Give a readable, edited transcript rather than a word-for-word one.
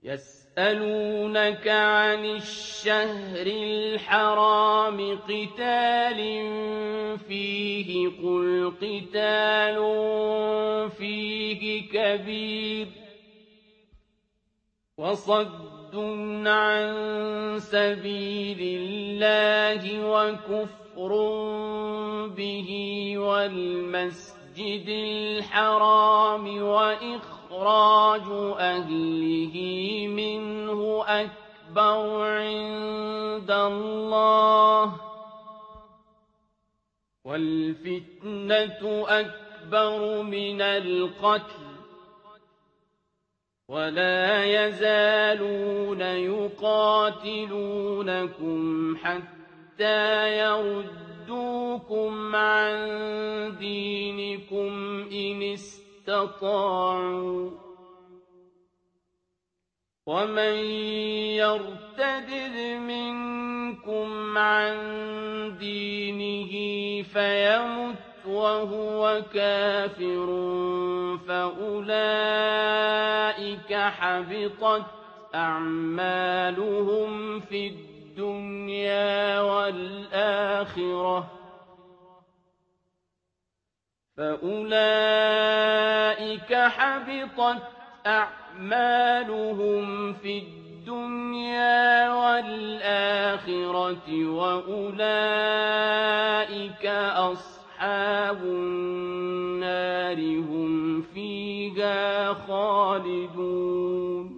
يسألونك عن الشهر الحرام قتال فيه قل قتال فيه كبير وصد عن سبيل الله وكفر به والمسجد الحرام وإخراج أهله منه أكبر عند الله والفتنة أكبر من القتل ولا يزالون يقاتلونكم حتى يردوكم عن دينكم إن استطاعوا ومن يرتد منكم عن دينه فيمت وهو كافر فأولئك حبطت أعمالهم في الدنيا والآخرة وأولئك أصحاب النار هم فيها خالدون